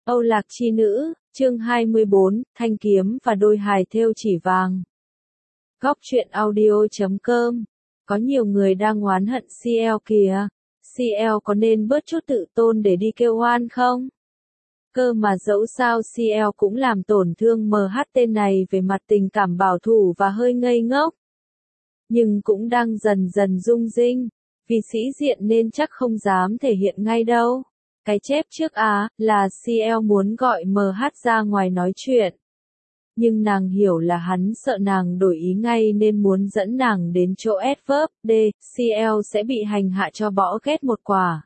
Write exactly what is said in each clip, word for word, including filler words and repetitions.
Âu Lạc chi nữ, chương hai mươi bốn, thanh kiếm và đôi hài thêu chỉ vàng. Góc truyện audio chấm com. Có nhiều người đang oán hận xê lờ kìa. xê lờ có nên bớt chút tự tôn để đi kêu oan không? Cơ mà dẫu sao xê lờ cũng làm tổn thương em hát tên này về mặt tình cảm bảo thủ và hơi ngây ngốc. Nhưng cũng đang dần dần rung rinh. Vì sĩ diện nên chắc không dám thể hiện ngay đâu. Cái chép trước á, là xê lờ muốn gọi em hát ra ngoài nói chuyện. Nhưng nàng hiểu là hắn sợ nàng đổi ý ngay nên muốn dẫn nàng đến chỗ adverb, D, xê lờ sẽ bị hành hạ cho bỏ ghét một quả.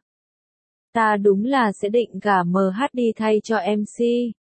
Ta đúng là sẽ định gả em hát đi thay cho em xê.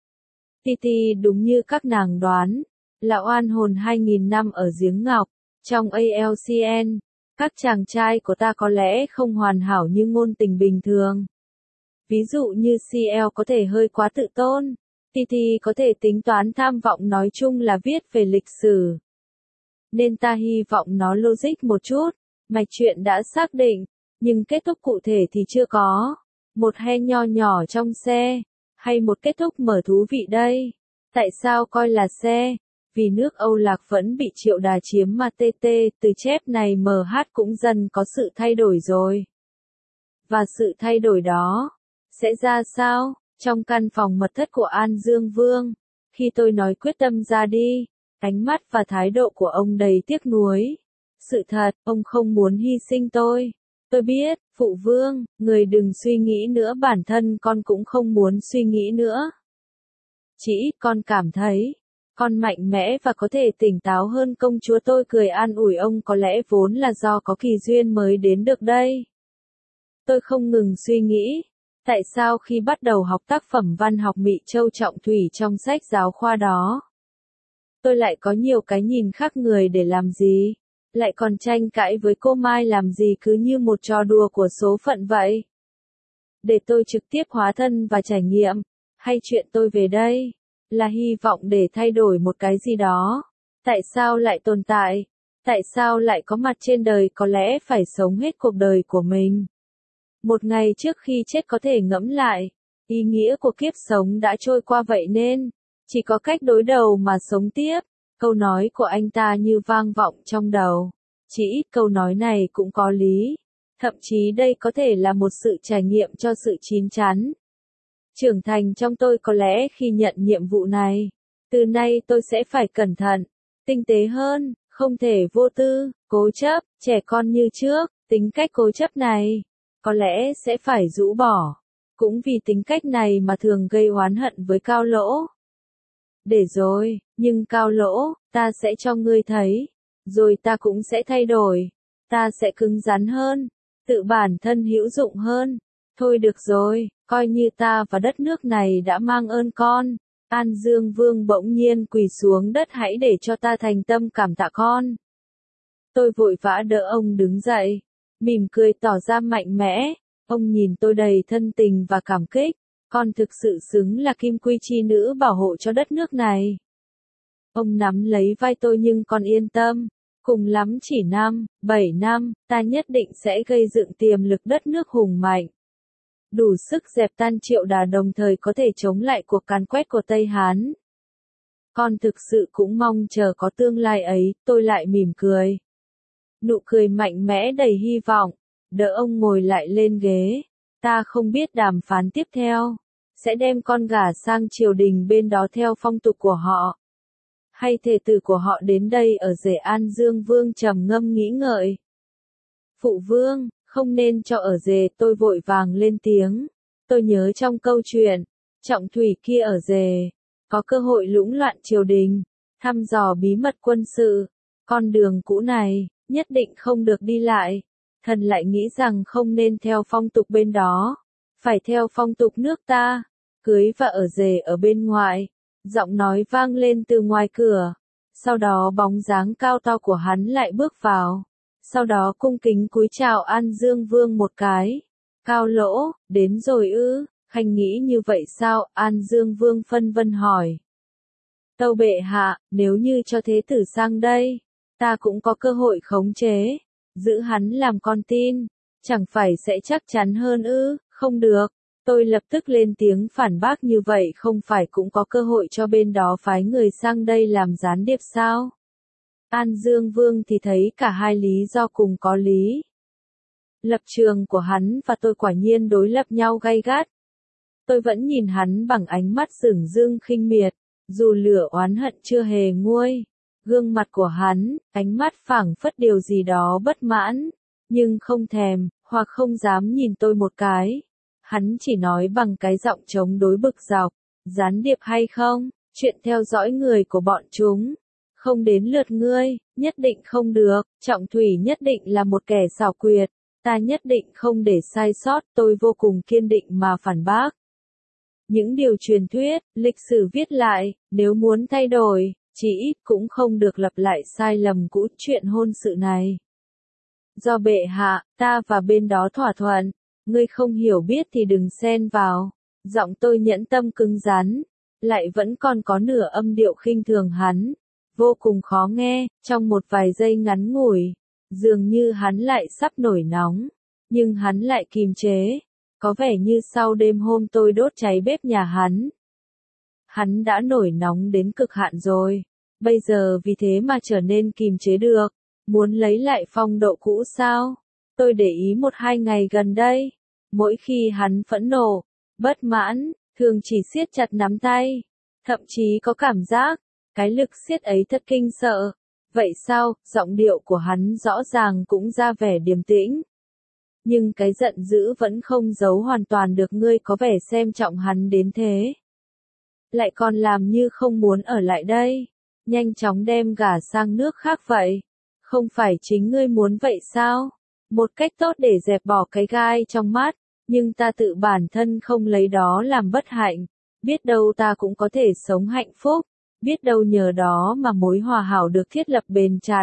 Titi đúng như các nàng đoán, là oan hồn hai nghìn năm ở giếng ngọc, trong a lờ xê en. Các chàng trai của ta có lẽ không hoàn hảo như ngôn tình bình thường. Ví dụ như xê lờ có thể hơi quá tự tôn, Titi có thể tính toán tham vọng nói chung là viết về lịch sử. Nên ta hy vọng nó logic một chút, mạch truyện đã xác định, nhưng kết thúc cụ thể thì chưa có. Một he nho nhỏ trong xe, hay một kết thúc mở thú vị đây. Tại sao coi là xe? Vì nước Âu Lạc vẫn bị Triệu Đà chiếm mà tê tê, từ chép này em hát cũng dần có sự thay đổi rồi. Và sự thay đổi đó sẽ ra sao? Trong căn phòng mật thất của An Dương Vương, khi tôi nói quyết tâm ra đi, ánh mắt và thái độ của ông đầy tiếc nuối. Sự thật, ông không muốn hy sinh tôi. Tôi biết, phụ vương, người đừng suy nghĩ nữa, bản thân con cũng không muốn suy nghĩ nữa. Chỉ ít con cảm thấy, con mạnh mẽ và có thể tỉnh táo hơn công chúa. Tôi cười an ủi ông, có lẽ vốn là do có kỳ duyên mới đến được đây. Tôi không ngừng suy nghĩ. Tại sao khi bắt đầu học tác phẩm văn học Mị Châu Trọng Thủy trong sách giáo khoa đó, tôi lại có nhiều cái nhìn khác người để làm gì? Lại còn tranh cãi với cô Mai làm gì, cứ như một trò đùa của số phận vậy? Để tôi trực tiếp hóa thân và trải nghiệm, hay chuyện tôi về đây, là hy vọng để thay đổi một cái gì đó? Tại sao lại tồn tại? Tại sao lại có mặt trên đời? Có lẽ phải sống hết cuộc đời của mình. Một ngày trước khi chết có thể ngẫm lại, ý nghĩa của kiếp sống đã trôi qua vậy nên, chỉ có cách đối đầu mà sống tiếp. Câu nói của anh ta như vang vọng trong đầu. Chỉ ít câu nói này cũng có lý. Thậm chí đây có thể là một sự trải nghiệm cho sự chín chắn. Trưởng thành trong tôi có lẽ khi nhận nhiệm vụ này. Từ nay tôi sẽ phải cẩn thận, tinh tế hơn, không thể vô tư, cố chấp, trẻ con như trước. Tính cách cố chấp này có lẽ sẽ phải rũ bỏ. Cũng vì tính cách này mà thường gây oán hận với Cao Lỗ. Để rồi, nhưng Cao Lỗ, ta sẽ cho ngươi thấy. Rồi ta cũng sẽ thay đổi. Ta sẽ cứng rắn hơn. Tự bản thân hữu dụng hơn. Thôi được rồi, coi như ta và đất nước này đã mang ơn con. An Dương Vương bỗng nhiên quỳ xuống đất, hãy để cho ta thành tâm cảm tạ con. Tôi vội vã đỡ ông đứng dậy. Mỉm cười tỏ ra mạnh mẽ. Ông nhìn tôi đầy thân tình và cảm kích. Con thực sự xứng là kim quy chi nữ bảo hộ cho đất nước này. Ông nắm lấy vai tôi, nhưng con yên tâm. Cùng lắm chỉ năm, bảy năm, ta nhất định sẽ gây dựng tiềm lực đất nước hùng mạnh. Đủ sức dẹp tan Triệu Đà, đồng thời có thể chống lại cuộc càn quét của Tây Hán. Con thực sự cũng mong chờ có tương lai ấy. Tôi lại mỉm cười. Nụ cười mạnh mẽ đầy hy vọng. Đỡ ông ngồi lại lên ghế. Ta không biết đàm phán tiếp theo sẽ đem con gả sang triều đình bên đó theo phong tục của họ, hay thể tử của họ đến đây ở rể. An Dương Vương trầm ngâm nghĩ ngợi. Phụ vương, không nên cho ở rể. Tôi vội vàng lên tiếng. Tôi nhớ trong câu chuyện Trọng Thủy kia ở rể, có cơ hội lũng loạn triều đình, thăm dò bí mật quân sự. Con đường cũ này nhất định không được đi lại. Thần lại nghĩ rằng không nên theo phong tục bên đó, phải theo phong tục nước ta. Cưới và ở rể ở bên ngoài. Giọng nói vang lên từ ngoài cửa. Sau đó bóng dáng cao to của hắn lại bước vào. Sau đó cung kính cúi chào An Dương Vương một cái. Cao Lỗ, đến rồi ư? Khanh nghĩ như vậy sao? An Dương Vương phân vân hỏi. Tâu bệ hạ, nếu như cho thế tử sang đây, ta cũng có cơ hội khống chế, giữ hắn làm con tin, chẳng phải sẽ chắc chắn hơn ư? Không được, Tôi lập tức lên tiếng phản bác như vậy không phải cũng có cơ hội cho bên đó phái người sang đây làm gián điệp sao? An Dương Vương thì thấy cả hai lý do cùng có lý. Lập trường của hắn và tôi quả nhiên đối lập nhau gay gắt. Tôi vẫn nhìn hắn bằng ánh mắt dửng dưng khinh miệt, dù lửa oán hận chưa hề nguôi. Gương mặt của hắn, ánh mắt phảng phất điều gì đó bất mãn, nhưng không thèm, hoặc không dám nhìn tôi một cái. Hắn chỉ nói bằng cái giọng chống đối bực dọc, gián điệp hay không, chuyện theo dõi người của bọn chúng. Không đến lượt ngươi, nhất định không được, Trọng Thủy nhất định là một kẻ xảo quyệt, ta nhất định không để sai sót, tôi vô cùng kiên định mà phản bác. Những điều truyền thuyết, lịch sử viết lại, nếu muốn thay đổi, chỉ ít cũng không được lặp lại sai lầm cũ chuyện hôn sự này. Do bệ hạ, ta và bên đó thỏa thuận, ngươi không hiểu biết thì đừng xen vào. Giọng tôi nhẫn tâm cứng rắn, lại vẫn còn có nửa âm điệu khinh thường hắn, vô cùng khó nghe, trong một vài giây ngắn ngủi, dường như hắn lại sắp nổi nóng, nhưng hắn lại kìm chế, có vẻ như sau đêm hôm tôi đốt cháy bếp nhà hắn. Hắn đã nổi nóng đến cực hạn rồi, bây giờ vì thế mà trở nên kìm chế được, muốn lấy lại phong độ cũ sao? Tôi để ý một hai ngày gần đây, mỗi khi hắn phẫn nộ, bất mãn, thường chỉ siết chặt nắm tay, thậm chí có cảm giác, cái lực siết ấy thật kinh sợ. Vậy sao, giọng điệu của hắn rõ ràng cũng ra vẻ điềm tĩnh. Nhưng cái giận dữ vẫn không giấu hoàn toàn được, ngươi có vẻ xem trọng hắn đến thế. Lại còn làm như không muốn ở lại đây, nhanh chóng đem gả sang nước khác vậy. Không phải chính ngươi muốn vậy sao? Một cách tốt để dẹp bỏ cái gai trong mắt, nhưng ta tự bản thân không lấy đó làm bất hạnh. Biết đâu ta cũng có thể sống hạnh phúc, biết đâu nhờ đó mà mối hòa hảo được thiết lập bền chặt.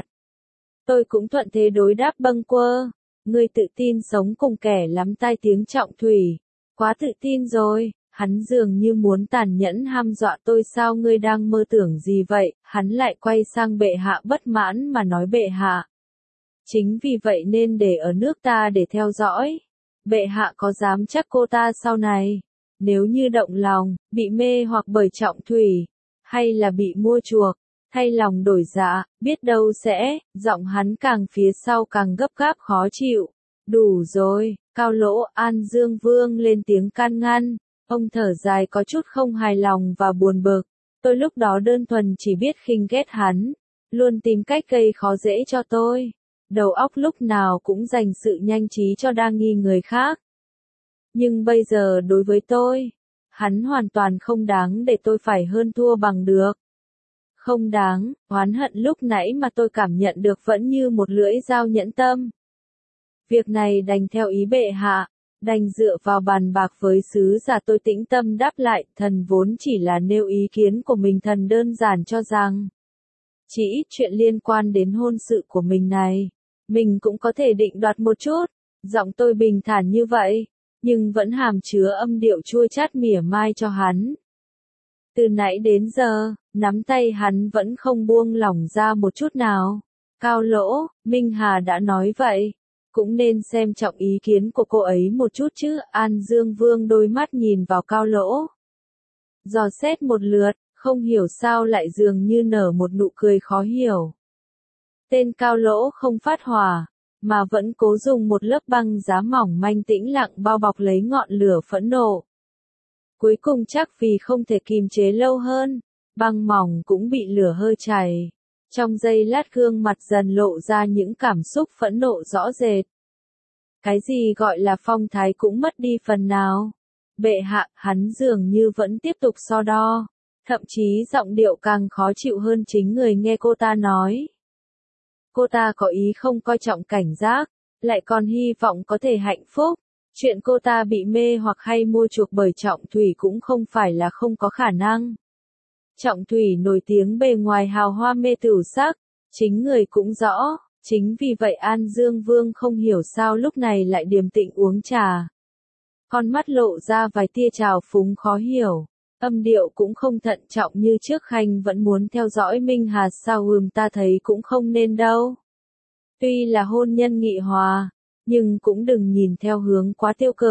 Tôi cũng thuận thế đối đáp bâng quơ, ngươi tự tin sống cùng kẻ lắm tai tiếng Trọng Thủy, quá tự tin rồi. Hắn dường như muốn tàn nhẫn ham dọa tôi, sao ngươi đang mơ tưởng gì vậy? Hắn lại quay sang bệ hạ bất mãn mà nói, bệ hạ. Chính vì vậy nên để ở nước ta để theo dõi. Bệ hạ có dám chắc cô ta sau này, nếu như động lòng, bị mê hoặc bởi Trọng Thủy, hay là bị mua chuộc, thay lòng đổi dạ, biết đâu sẽ, giọng hắn càng phía sau càng gấp gáp khó chịu. Đủ rồi, Cao Lỗ. An Dương Vương lên tiếng can ngăn. Ông thở dài có chút không hài lòng và buồn bực. Tôi lúc đó đơn thuần chỉ biết khinh ghét hắn, luôn tìm cách gây khó dễ cho tôi. Đầu óc lúc nào cũng dành sự nhanh trí cho đa nghi người khác. Nhưng bây giờ đối với tôi, hắn hoàn toàn không đáng để tôi phải hơn thua bằng được. Không đáng, oán hận lúc nãy mà tôi cảm nhận được vẫn như một lưỡi dao nhẫn tâm. Việc này đành theo ý bệ hạ. Đành dựa vào bàn bạc với sứ giả, tôi tĩnh tâm đáp lại, thần vốn chỉ là nêu ý kiến của mình, thần đơn giản cho rằng, chỉ ít chuyện liên quan đến hôn sự của mình này, mình cũng có thể định đoạt một chút. Giọng tôi bình thản như vậy, nhưng vẫn hàm chứa âm điệu chua chát mỉa mai cho hắn. Từ nãy đến giờ, nắm tay hắn vẫn không buông lỏng ra một chút nào. Cao Lỗ, Minh Hà đã nói vậy, cũng nên xem trọng ý kiến của cô ấy một chút chứ. An Dương Vương đôi mắt nhìn vào Cao Lỗ, dò xét một lượt, không hiểu sao lại dường như nở một nụ cười khó hiểu. Tên Cao Lỗ không phát hỏa, mà vẫn cố dùng một lớp băng giá mỏng manh tĩnh lặng bao bọc lấy ngọn lửa phẫn nộ. Cuối cùng chắc vì không thể kìm chế lâu hơn, băng mỏng cũng bị lửa hơi chảy. Trong giây lát gương mặt dần lộ ra những cảm xúc phẫn nộ rõ rệt. Cái gì gọi là phong thái cũng mất đi phần nào. Bệ hạ, hắn dường như vẫn tiếp tục so đo. Thậm chí giọng điệu càng khó chịu hơn chính người nghe cô ta nói. Cô ta có ý không coi trọng cảnh giác, lại còn hy vọng có thể hạnh phúc. Chuyện cô ta bị mê hoặc hay mua chuộc bởi Trọng Thủy cũng không phải là không có khả năng. Trọng Thủy nổi tiếng bề ngoài hào hoa mê tửu sắc, chính người cũng rõ, chính vì vậy An Dương Vương không hiểu sao lúc này lại điềm tĩnh uống trà. Con mắt lộ ra vài tia trào phúng khó hiểu, âm điệu cũng không thận trọng như trước, khanh vẫn muốn theo dõi Minh Hà sao? Ừm, ta thấy cũng không nên đâu. Tuy là hôn nhân nghị hòa, nhưng cũng đừng nhìn theo hướng quá tiêu cực.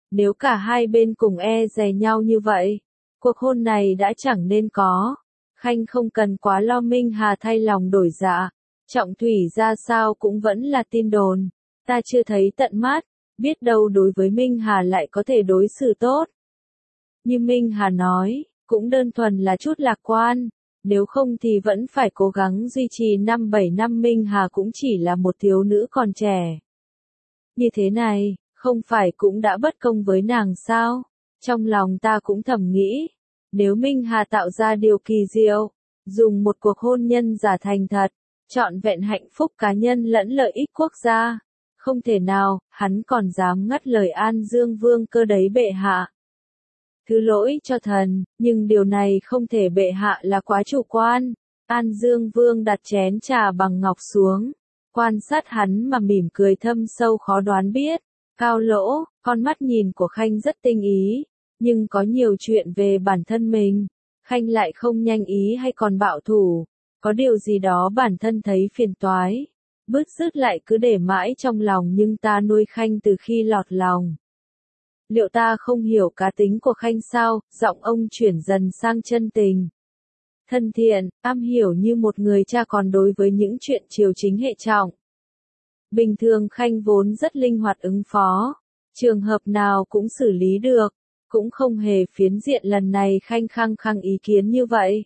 Nếu cả hai bên cùng e dè nhau như vậy, cuộc hôn này đã chẳng nên có. Khanh không cần quá lo Minh Hà thay lòng đổi dạ. Trọng thủy ra sao cũng vẫn là tin đồn. Ta chưa thấy tận mắt, biết đâu đối với Minh Hà lại có thể đối xử tốt. Như Minh Hà nói, cũng đơn thuần là chút lạc quan. Nếu không thì vẫn phải cố gắng duy trì năm bảy năm. Minh Hà cũng chỉ là một thiếu nữ còn trẻ. Như thế này, không phải cũng đã bất công với nàng sao? Trong lòng ta cũng thầm nghĩ, nếu Minh Hà tạo ra điều kỳ diệu, dùng một cuộc hôn nhân giả thành thật, trọn vẹn hạnh phúc cá nhân lẫn lợi ích quốc gia, không thể nào, hắn còn dám ngắt lời An Dương Vương cơ đấy bệ hạ. Thứ lỗi cho thần, nhưng điều này không thể, bệ hạ là quá chủ quan. An Dương Vương đặt chén trà bằng ngọc xuống, quan sát hắn mà mỉm cười thâm sâu khó đoán biết. Cao Lỗ, con mắt nhìn của Khanh rất tinh ý, nhưng có nhiều chuyện về bản thân mình. Khanh lại không nhanh ý hay còn bạo thủ, có điều gì đó bản thân thấy phiền toái. Bứt rứt lại cứ để mãi trong lòng, nhưng ta nuôi Khanh từ khi lọt lòng. Liệu ta không hiểu cá tính của Khanh sao? Giọng ông chuyển dần sang chân tình. Thân thiện, am hiểu như một người cha, còn đối với những chuyện triều chính hệ trọng. Bình thường Khanh vốn rất linh hoạt ứng phó, trường hợp nào cũng xử lý được, cũng không hề phiến diện. Lần này Khanh khăng khăng ý kiến như vậy.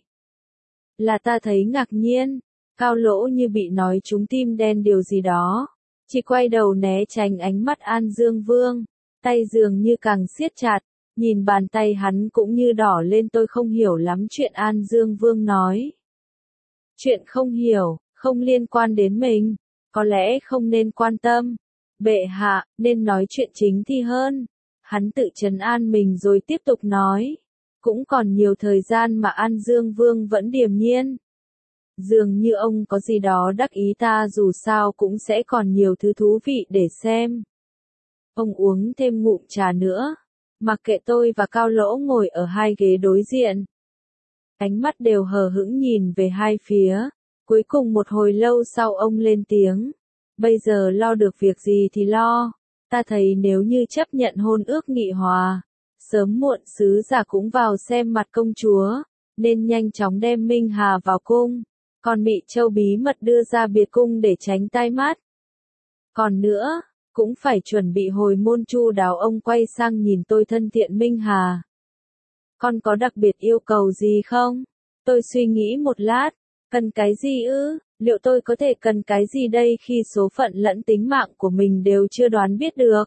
Là ta thấy ngạc nhiên. Cao Lỗ như bị nói trúng tim đen điều gì đó, chỉ quay đầu né tránh ánh mắt An Dương Vương, tay dường như càng siết chặt, nhìn bàn tay hắn cũng như đỏ lên. Tôi không hiểu lắm chuyện An Dương Vương nói. Chuyện không hiểu, không liên quan đến mình, có lẽ không nên quan tâm. Bệ hạ, nên nói chuyện chính thì hơn. Hắn tự trấn an mình rồi tiếp tục nói. Cũng còn nhiều thời gian mà. An Dương Vương vẫn điềm nhiên. Dường như ông có gì đó đắc ý. Ta dù sao cũng sẽ còn nhiều thứ thú vị để xem. Ông uống thêm ngụm trà nữa. Mặc kệ tôi và Cao Lỗ ngồi ở hai ghế đối diện. Ánh mắt đều hờ hững nhìn về hai phía. Cuối cùng một hồi lâu sau ông lên tiếng. Bây giờ lo được việc gì thì lo. Ta thấy nếu như chấp nhận hôn ước nghị hòa, sớm muộn sứ giả cũng vào xem mặt công chúa, nên nhanh chóng đem Minh Hà vào cung. Còn Mị Châu bí mật đưa ra biệt cung để tránh tai mắt. Còn nữa, cũng phải chuẩn bị hồi môn chu đáo. Ông quay sang nhìn tôi. Thân thiện Minh Hà, con có đặc biệt yêu cầu gì không? Tôi suy nghĩ một lát. Cần cái gì ư? Liệu tôi có thể cần cái gì đây khi số phận lẫn tính mạng của mình đều chưa đoán biết được?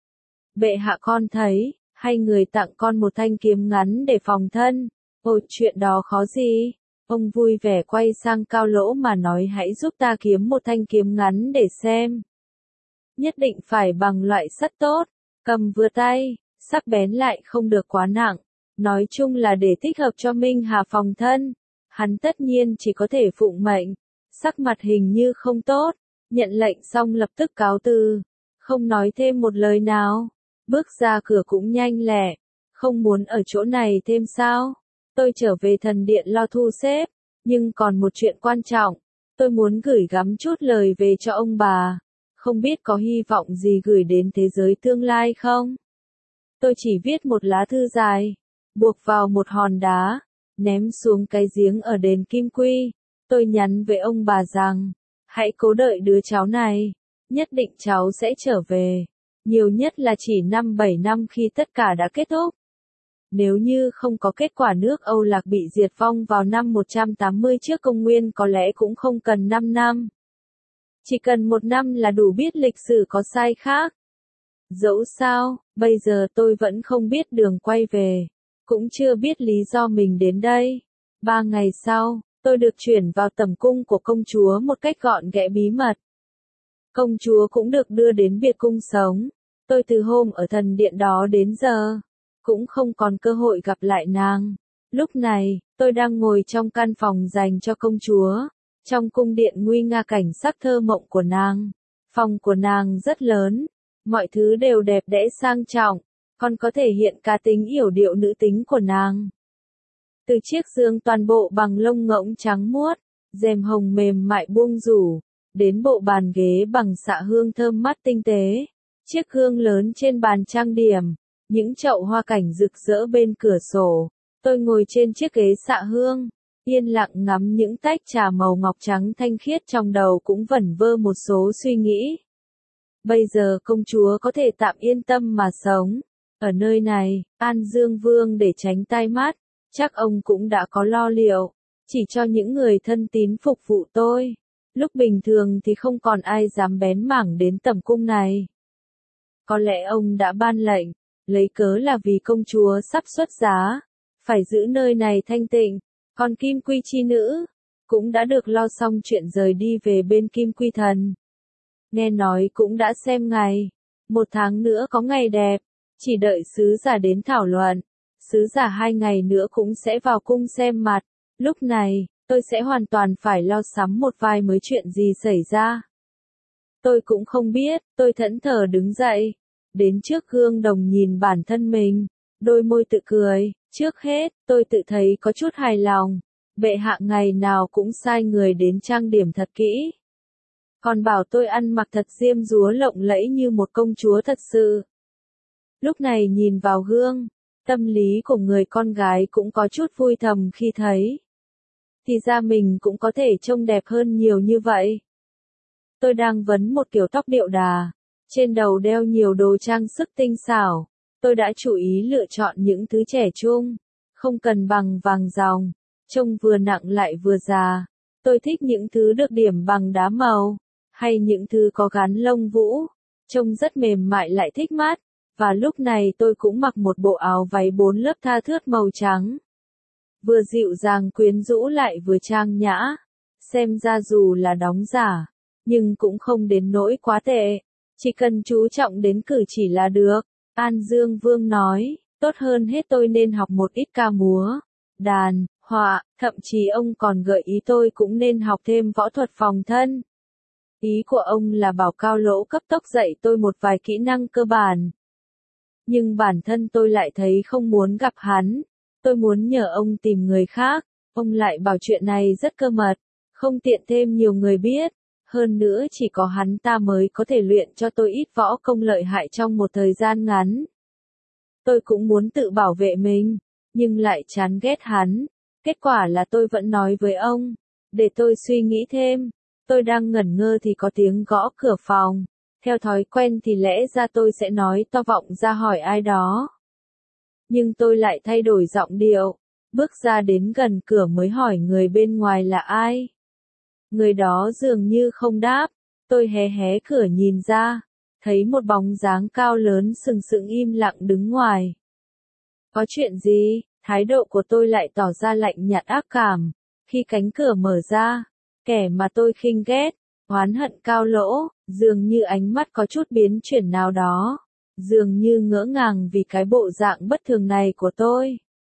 Bệ hạ, con thấy, hay người tặng con một thanh kiếm ngắn để phòng thân. Ôi, chuyện đó khó gì? Ông vui vẻ quay sang Cao Lỗ mà nói, hãy giúp ta kiếm một thanh kiếm ngắn để xem. Nhất định phải bằng loại sắt tốt, cầm vừa tay, sắc bén lại không được quá nặng. Nói chung là để thích hợp cho Minh Hà phòng thân. Hắn tất nhiên chỉ có thể phụng mệnh. Sắc mặt hình như không tốt, nhận lệnh xong lập tức cáo từ, không nói thêm một lời nào, bước ra cửa cũng nhanh lẹ. Không muốn ở chỗ này thêm sao? Tôi trở về thần điện lo thu xếp, nhưng còn một chuyện quan trọng, tôi muốn gửi gắm chút lời về cho ông bà, không biết có hy vọng gì gửi đến thế giới tương lai không? Tôi chỉ viết một lá thư dài, buộc vào một hòn đá, ném xuống cái giếng ở đền Kim Quy. Tôi nhắn với ông bà rằng, hãy cố đợi đứa cháu này, nhất định cháu sẽ trở về, nhiều nhất là chỉ năm bảy năm khi tất cả đã kết thúc. Nếu như không có kết quả nước Âu Lạc bị diệt vong vào năm một trăm tám mươi trước công nguyên, có lẽ cũng không cần năm năm. Chỉ cần một năm là đủ biết lịch sử có sai khác. Dẫu sao, bây giờ tôi vẫn không biết đường quay về, cũng chưa biết lý do mình đến đây. Ba ngày sau, tôi được chuyển vào tẩm cung của công chúa một cách gọn ghẽ bí mật. Công chúa cũng được đưa đến biệt cung sống. Tôi từ hôm ở thần điện đó đến giờ, cũng không còn cơ hội gặp lại nàng. Lúc này, tôi đang ngồi trong căn phòng dành cho công chúa, trong cung điện nguy nga cảnh sắc thơ mộng của nàng. Phòng của nàng rất lớn, mọi thứ đều đẹp đẽ sang trọng, còn có thể hiện cá tính yểu điệu nữ tính của nàng. Từ chiếc giường toàn bộ bằng lông ngỗng trắng muốt, rèm hồng mềm mại buông rủ, đến bộ bàn ghế bằng xạ hương thơm mát tinh tế, chiếc gương lớn trên bàn trang điểm, những chậu hoa cảnh rực rỡ bên cửa sổ. Tôi ngồi trên chiếc ghế xạ hương, yên lặng ngắm những tách trà màu ngọc trắng thanh khiết, trong đầu cũng vẩn vơ một số suy nghĩ. Bây giờ công chúa có thể tạm yên tâm mà sống. Ở nơi này, An Dương Vương để tránh tai mắt, chắc ông cũng đã có lo liệu, chỉ cho những người thân tín phục vụ tôi. Lúc bình thường thì không còn ai dám bén mảng đến tầm cung này. Có lẽ ông đã ban lệnh, lấy cớ là vì công chúa sắp xuất giá, phải giữ nơi này thanh tịnh. Còn Kim Quy chi nữ, cũng đã được lo xong chuyện rời đi về bên Kim Quy thần. Nghe nói cũng đã xem ngày, một tháng nữa có ngày đẹp, chỉ đợi sứ giả đến thảo luận. Sứ giả hai ngày nữa cũng sẽ vào cung xem mặt, lúc này, tôi sẽ hoàn toàn phải lo sắm một vài mới chuyện gì xảy ra. Tôi cũng không biết, tôi thẫn thờ đứng dậy, đến trước gương đồng nhìn bản thân mình, đôi môi tự cười. Trước hết, tôi tự thấy có chút hài lòng, bệ hạ ngày nào cũng sai người đến trang điểm thật kỹ. Còn bảo tôi ăn mặc thật diêm dúa lộng lẫy như một công chúa thật sự. Lúc này nhìn vào gương, tâm lý của người con gái cũng có chút vui thầm khi thấy. Thì ra mình cũng có thể trông đẹp hơn nhiều như vậy. Tôi đang vấn một kiểu tóc điệu đà, trên đầu đeo nhiều đồ trang sức tinh xảo. Tôi đã chú ý lựa chọn những thứ trẻ trung, không cần bằng vàng ròng, trông vừa nặng lại vừa già. Tôi thích những thứ được điểm bằng đá màu, hay những thứ có gắn lông vũ, trông rất mềm mại lại thích mắt. Và lúc này tôi cũng mặc một bộ áo váy bốn lớp tha thướt màu trắng. Vừa dịu dàng quyến rũ lại vừa trang nhã, xem ra dù là đóng giả, nhưng cũng không đến nỗi quá tệ, chỉ cần chú trọng đến cử chỉ là được. An Dương Vương nói, tốt hơn hết tôi nên học một ít ca múa, đàn, họa, thậm chí ông còn gợi ý tôi cũng nên học thêm võ thuật phòng thân. Ý của ông là bảo Cao Lỗ cấp tốc dạy tôi một vài kỹ năng cơ bản. Nhưng bản thân tôi lại thấy không muốn gặp hắn, tôi muốn nhờ ông tìm người khác, ông lại bảo chuyện này rất cơ mật, không tiện thêm nhiều người biết. Hơn nữa chỉ có hắn ta mới có thể luyện cho tôi ít võ công lợi hại trong một thời gian ngắn. Tôi cũng muốn tự bảo vệ mình, nhưng lại chán ghét hắn. Kết quả là tôi vẫn nói với ông, để tôi suy nghĩ thêm. Tôi đang ngẩn ngơ thì có tiếng gõ cửa phòng. Theo thói quen thì lẽ ra tôi sẽ nói to vọng ra hỏi ai đó. Nhưng tôi lại thay đổi giọng điệu, bước ra đến gần cửa mới hỏi người bên ngoài là ai. Người đó dường như không đáp, tôi hé hé cửa nhìn ra, thấy một bóng dáng cao lớn sừng sững im lặng đứng ngoài. Có chuyện gì? Thái độ của tôi lại tỏ ra lạnh nhạt ác cảm, khi cánh cửa mở ra, kẻ mà tôi khinh ghét, oán hận Cao Lỗ, dường như ánh mắt có chút biến chuyển nào đó, dường như ngỡ ngàng vì cái bộ dạng bất thường này của tôi.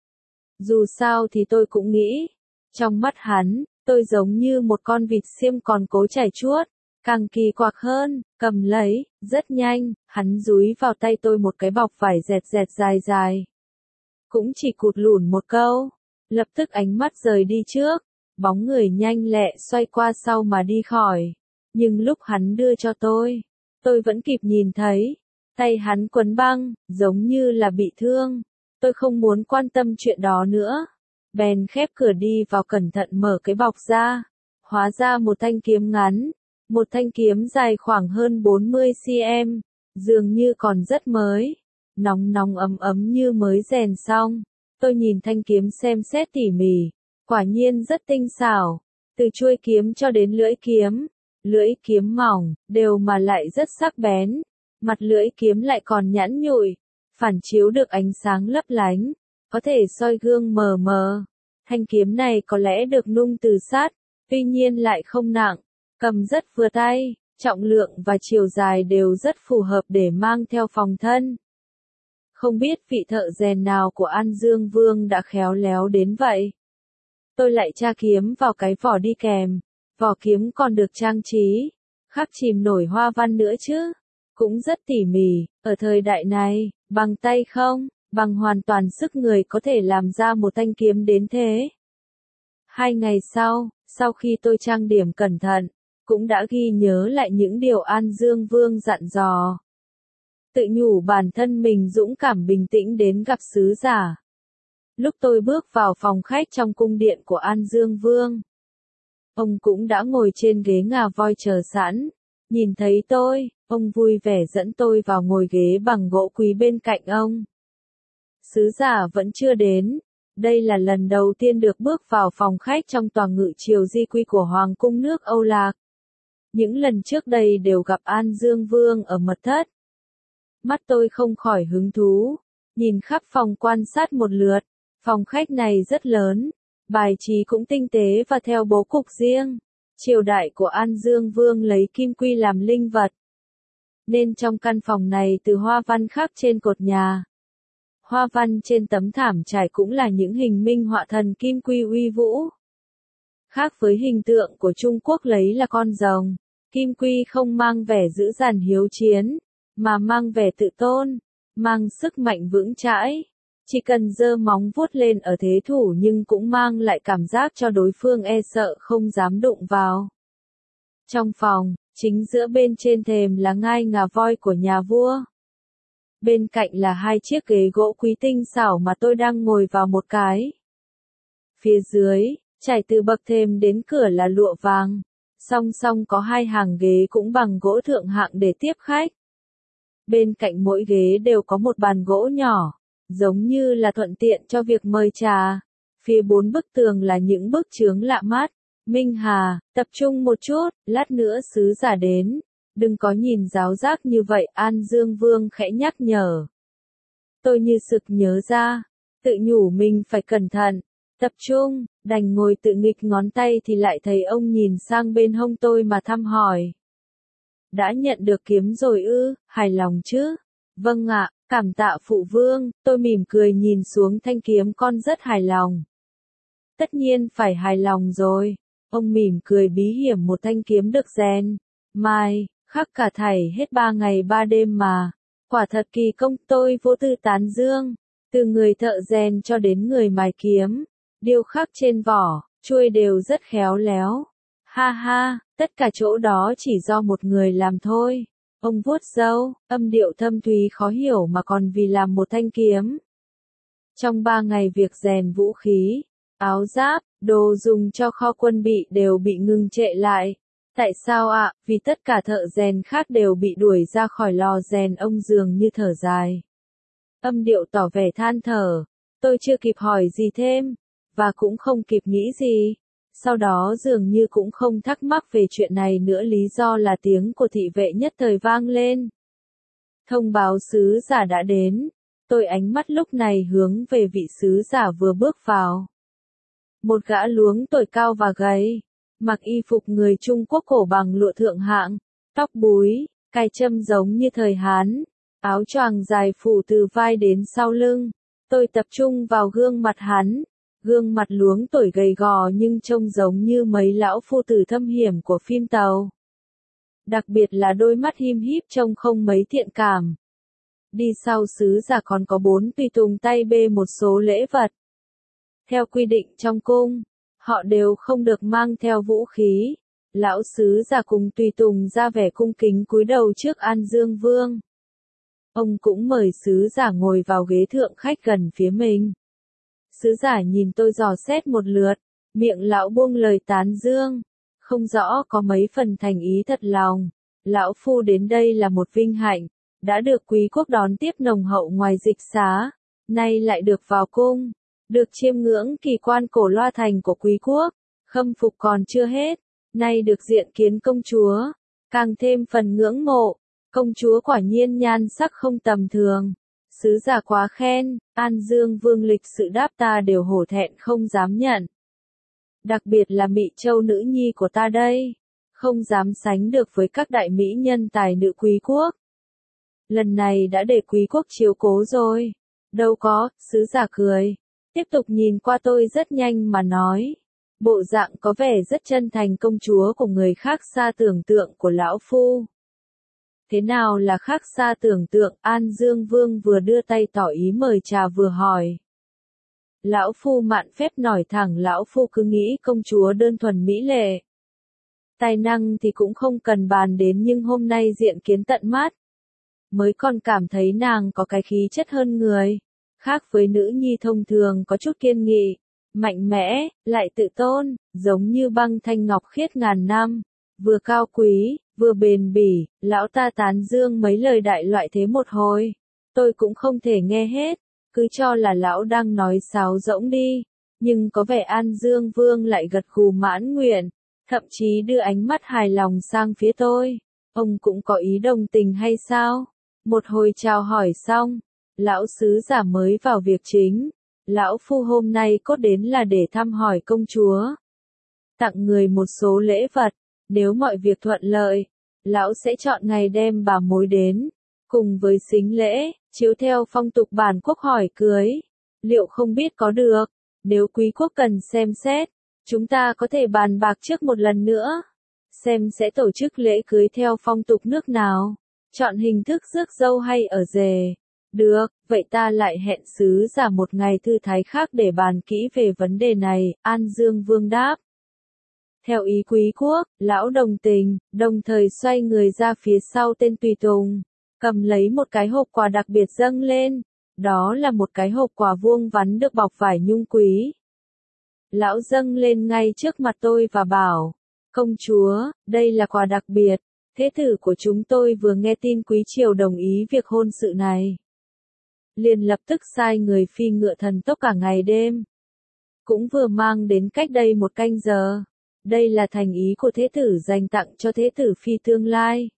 Dù sao thì tôi cũng nghĩ, trong mắt hắn, tôi giống như một con vịt xiêm còn cố chảy chuốt. Càng kỳ quặc hơn, cầm lấy, rất nhanh, hắn dúi vào tay tôi một cái bọc vải dẹt dẹt dài dài. Cũng chỉ cụt lủn một câu, lập tức ánh mắt rời đi trước, bóng người nhanh lẹ xoay qua sau mà đi khỏi. Nhưng lúc hắn đưa cho tôi, tôi vẫn kịp nhìn thấy, tay hắn quấn băng, giống như là bị thương. Tôi không muốn quan tâm chuyện đó nữa. Bèn khép cửa đi vào cẩn thận mở cái bọc ra. Hóa ra một thanh kiếm ngắn. Một thanh kiếm dài khoảng hơn bốn mươi xăng-ti-mét. Dường như còn rất mới. Nóng nóng ấm ấm như mới rèn xong. Tôi nhìn thanh kiếm xem xét tỉ mỉ. Quả nhiên rất tinh xảo. Từ chuôi kiếm cho đến lưỡi kiếm. Lưỡi kiếm mỏng, đều mà lại rất sắc bén. Mặt lưỡi kiếm lại còn nhẵn nhụi. Phản chiếu được ánh sáng lấp lánh. Có thể soi gương mờ mờ. Thanh kiếm này có lẽ được nung từ sắt, tuy nhiên lại không nặng, cầm rất vừa tay, trọng lượng và chiều dài đều rất phù hợp để mang theo phòng thân. Không biết vị thợ rèn nào của An Dương Vương đã khéo léo đến vậy. Tôi lại tra kiếm vào cái vỏ đi kèm, vỏ kiếm còn được trang trí, khắc chìm nổi hoa văn nữa chứ, cũng rất tỉ mỉ. Ở thời đại này, bằng tay không, bằng hoàn toàn sức người có thể làm ra một thanh kiếm đến thế. Hai ngày sau, sau khi tôi trang điểm cẩn thận, cũng đã ghi nhớ lại những điều An Dương Vương dặn dò. tự nhủ bản thân mình dũng cảm bình tĩnh đến gặp sứ giả. Lúc tôi bước vào phòng khách trong cung điện của An Dương Vương, ông cũng đã ngồi trên ghế ngà voi chờ sẵn. Nhìn thấy tôi, ông vui vẻ dẫn tôi vào ngồi ghế bằng gỗ quý bên cạnh ông. Sứ giả vẫn chưa đến. Đây là lần đầu tiên được bước vào phòng khách trong tòa ngự triều di quy của Hoàng cung nước Âu Lạc. Những lần trước đây đều gặp An Dương Vương ở mật thất. Mắt tôi không khỏi hứng thú, nhìn khắp phòng quan sát một lượt. Phòng khách này rất lớn, bài trí cũng tinh tế và theo bố cục riêng. Triều đại của An Dương Vương lấy kim quy làm linh vật, nên trong căn phòng này từ hoa văn khắc trên cột nhà. Hoa văn trên tấm thảm trải cũng là những hình minh họa thần kim quy uy vũ. Khác với hình tượng của Trung Quốc lấy là con rồng, kim quy không mang vẻ dữ dằn hiếu chiến, mà mang vẻ tự tôn, mang sức mạnh vững chãi. Chỉ cần giơ móng vuốt lên ở thế thủ nhưng cũng mang lại cảm giác cho đối phương e sợ không dám đụng vào. Trong phòng, chính giữa bên trên thềm là ngai ngà voi của nhà vua. Bên cạnh là hai chiếc ghế gỗ quý tinh xảo mà tôi đang ngồi vào một cái. Phía dưới, trải từ bậc thềm đến cửa là lụa vàng. Song song có hai hàng ghế cũng bằng gỗ thượng hạng để tiếp khách. Bên cạnh mỗi ghế đều có một bàn gỗ nhỏ, giống như là thuận tiện cho việc mời trà. Phía bốn bức tường là những bức chướng lạ mắt. Minh Hà, tập trung một chút, lát nữa sứ giả đến. Đừng có nhìn giáo giác như vậy, An Dương Vương khẽ nhắc nhở. Tôi như sực nhớ ra, tự nhủ mình phải cẩn thận, tập trung, đành ngồi tự nghịch ngón tay thì lại thấy ông nhìn sang bên hông tôi mà thăm hỏi. Đã nhận được kiếm rồi ư, hài lòng chứ? Vâng ạ, cảm tạ phụ vương, tôi mỉm cười nhìn xuống thanh kiếm con rất hài lòng. Tất nhiên phải hài lòng rồi, ông mỉm cười bí hiểm một thanh kiếm được rèn, mai, khắc cả thảy hết ba ngày ba đêm mà. Quả thật kỳ công, tôi vô tư tán dương. Từ người thợ rèn cho đến người mài kiếm, điêu khắc trên vỏ, chuôi đều rất khéo léo. Ha ha, tất cả chỗ đó chỉ do một người làm thôi. Ông vuốt râu, âm điệu thâm thúy khó hiểu mà còn vì làm một thanh kiếm. Trong ba ngày việc rèn vũ khí, áo giáp, đồ dùng cho kho quân bị đều bị ngừng trệ lại. Tại sao ạ? À? Vì tất cả thợ rèn khác đều bị đuổi ra khỏi lò rèn, ông dường như thở dài. Âm điệu tỏ vẻ than thở. Tôi chưa kịp hỏi gì thêm, và cũng không kịp nghĩ gì. Sau đó dường như cũng không thắc mắc về chuyện này nữa, lý do là tiếng của thị vệ nhất thời vang lên. Thông báo sứ giả đã đến. Tôi ánh mắt lúc này hướng về vị sứ giả vừa bước vào. Một gã luống tuổi cao và gầy, mặc y phục người Trung Quốc cổ bằng lụa thượng hạng, tóc búi, cài châm giống như thời Hán, áo choàng dài phủ từ vai đến sau lưng. Tôi tập trung vào gương mặt hắn, gương mặt luống tuổi gầy gò nhưng trông giống như mấy lão phu tử thâm hiểm của phim Tàu. Đặc biệt là đôi mắt him híp trông không mấy thiện cảm. Đi sau sứ giả còn có bốn tùy tùng tay bê một số lễ vật. Theo quy định trong cung, họ đều không được mang theo vũ khí. Lão sứ giả cùng tùy tùng ra vẻ cung kính cúi đầu trước An Dương Vương. Ông cũng mời sứ giả ngồi vào ghế thượng khách gần phía mình. Sứ giả nhìn tôi dò xét một lượt, miệng lão buông lời tán dương, không rõ có mấy phần thành ý thật lòng. Lão phu đến đây là một vinh hạnh, đã được quý quốc đón tiếp nồng hậu ngoài dịch xá, nay lại được vào cung, được chiêm ngưỡng kỳ quan cổ loa thành của quý quốc, khâm phục còn chưa hết, nay được diện kiến công chúa, càng thêm phần ngưỡng mộ. Công chúa quả nhiên nhan sắc không tầm thường. Sứ giả quá khen, An Dương Vương lịch sự đáp ta đều hổ thẹn không dám nhận. Đặc biệt là Mị Châu nữ nhi của ta đây, không dám sánh được với các đại mỹ nhân tài nữ quý quốc. Lần này đã để quý quốc chiếu cố rồi. Đâu có, sứ giả cười, tiếp tục nhìn qua tôi rất nhanh mà nói. Bộ dạng có vẻ rất chân thành, công chúa của người khác xa tưởng tượng của lão phu. Thế nào là khác xa tưởng tượng? An Dương Vương vừa đưa tay tỏ ý mời trà vừa hỏi. Lão phu mạn phép nói thẳng, lão phu cứ nghĩ công chúa đơn thuần mỹ lệ. Tài năng thì cũng không cần bàn đến, nhưng hôm nay diện kiến tận mắt. mới còn cảm thấy nàng có cái khí chất hơn người. Khác với nữ nhi thông thường có chút kiên nghị, mạnh mẽ, lại tự tôn, giống như băng thanh ngọc khiết ngàn năm, vừa cao quý, vừa bền bỉ, lão ta tán dương mấy lời đại loại thế một hồi. Tôi cũng không thể nghe hết, cứ cho là lão đang nói sáo rỗng đi, nhưng có vẻ An Dương Vương lại gật gù mãn nguyện, thậm chí đưa ánh mắt hài lòng sang phía tôi. Ông cũng có ý đồng tình hay sao? Một hồi chào hỏi xong, lão sứ giả mới vào việc chính. Lão phu hôm nay cốt đến là để thăm hỏi công chúa, tặng người một số lễ vật, nếu mọi việc thuận lợi, lão sẽ chọn ngày đem bà mối đến, cùng với sính lễ, chiếu theo phong tục bản quốc hỏi cưới. Liệu không biết có được, nếu quý quốc cần xem xét, chúng ta có thể bàn bạc trước một lần nữa, xem sẽ tổ chức lễ cưới theo phong tục nước nào, chọn hình thức rước dâu hay ở rể. Được, vậy ta lại hẹn sứ giả một ngày thư thái khác để bàn kỹ về vấn đề này, An Dương Vương đáp. Theo ý quý quốc, lão đồng tình, đồng thời xoay người ra phía sau tên tùy tùng, cầm lấy một cái hộp quà đặc biệt dâng lên, đó là một cái hộp quà vuông vắn được bọc vải nhung quý. Lão dâng lên ngay trước mặt tôi và bảo, công chúa, đây là quà đặc biệt, thế tử của chúng tôi vừa nghe tin quý triều đồng ý việc hôn sự này. Liền lập tức sai người phi ngựa thần tốc cả ngày đêm. Cũng vừa mang đến cách đây một canh giờ. Đây là thành ý của thế tử dành tặng cho thế tử phi tương lai.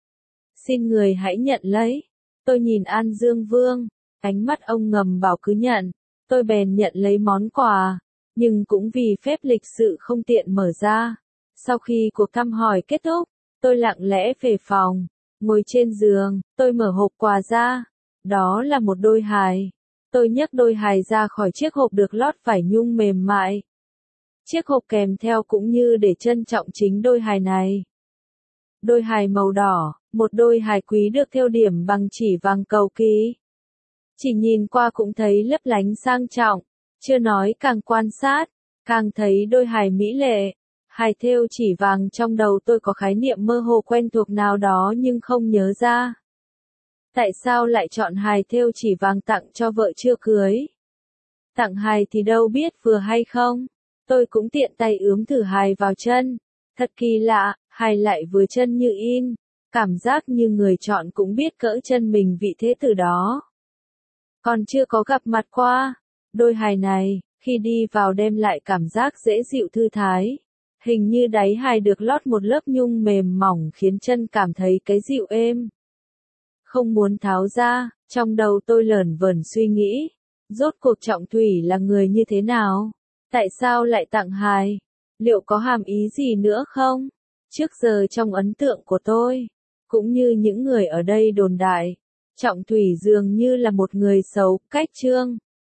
Xin người hãy nhận lấy. Tôi nhìn An Dương Vương, ánh mắt ông ngầm bảo cứ nhận. Tôi bèn nhận lấy món quà, nhưng cũng vì phép lịch sự không tiện mở ra. Sau khi cuộc thăm hỏi kết thúc, tôi lặng lẽ về phòng, ngồi trên giường, tôi mở hộp quà ra. Đó là một đôi hài. Tôi nhấc đôi hài ra khỏi chiếc hộp được lót vải nhung mềm mại. Chiếc hộp kèm theo cũng như để trân trọng chính đôi hài này. Đôi hài màu đỏ, một đôi hài quý được thêu điểm bằng chỉ vàng cầu kỳ. Chỉ nhìn qua cũng thấy lấp lánh sang trọng, chưa nói càng quan sát, càng thấy đôi hài mỹ lệ. Hài thêu chỉ vàng trong đầu tôi có khái niệm mơ hồ quen thuộc nào đó nhưng không nhớ ra. Tại sao lại chọn hài thêu chỉ vàng tặng cho vợ chưa cưới? Tặng hài thì đâu biết vừa hay không? Tôi cũng tiện tay ướm thử hài vào chân. Thật kỳ lạ, hài lại vừa chân như in. Cảm giác như người chọn cũng biết cỡ chân mình vị thế tử đó. Còn chưa có gặp mặt qua. Đôi hài này, khi đi vào đem lại cảm giác dễ dịu thư thái. Hình như đáy hài được lót một lớp nhung mềm mỏng khiến chân cảm thấy cái dịu êm. Không muốn tháo ra, trong đầu tôi lởn vởn suy nghĩ. Rốt cuộc Trọng Thủy là người như thế nào? Tại sao lại tặng hài? Liệu có hàm ý gì nữa không? Trước giờ trong ấn tượng của tôi, cũng như những người ở đây đồn đại, Trọng Thủy dường như là một người xấu, cách trương.